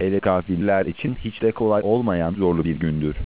hele kafirler için hiç de kolay olmayan zorlu bir gündür.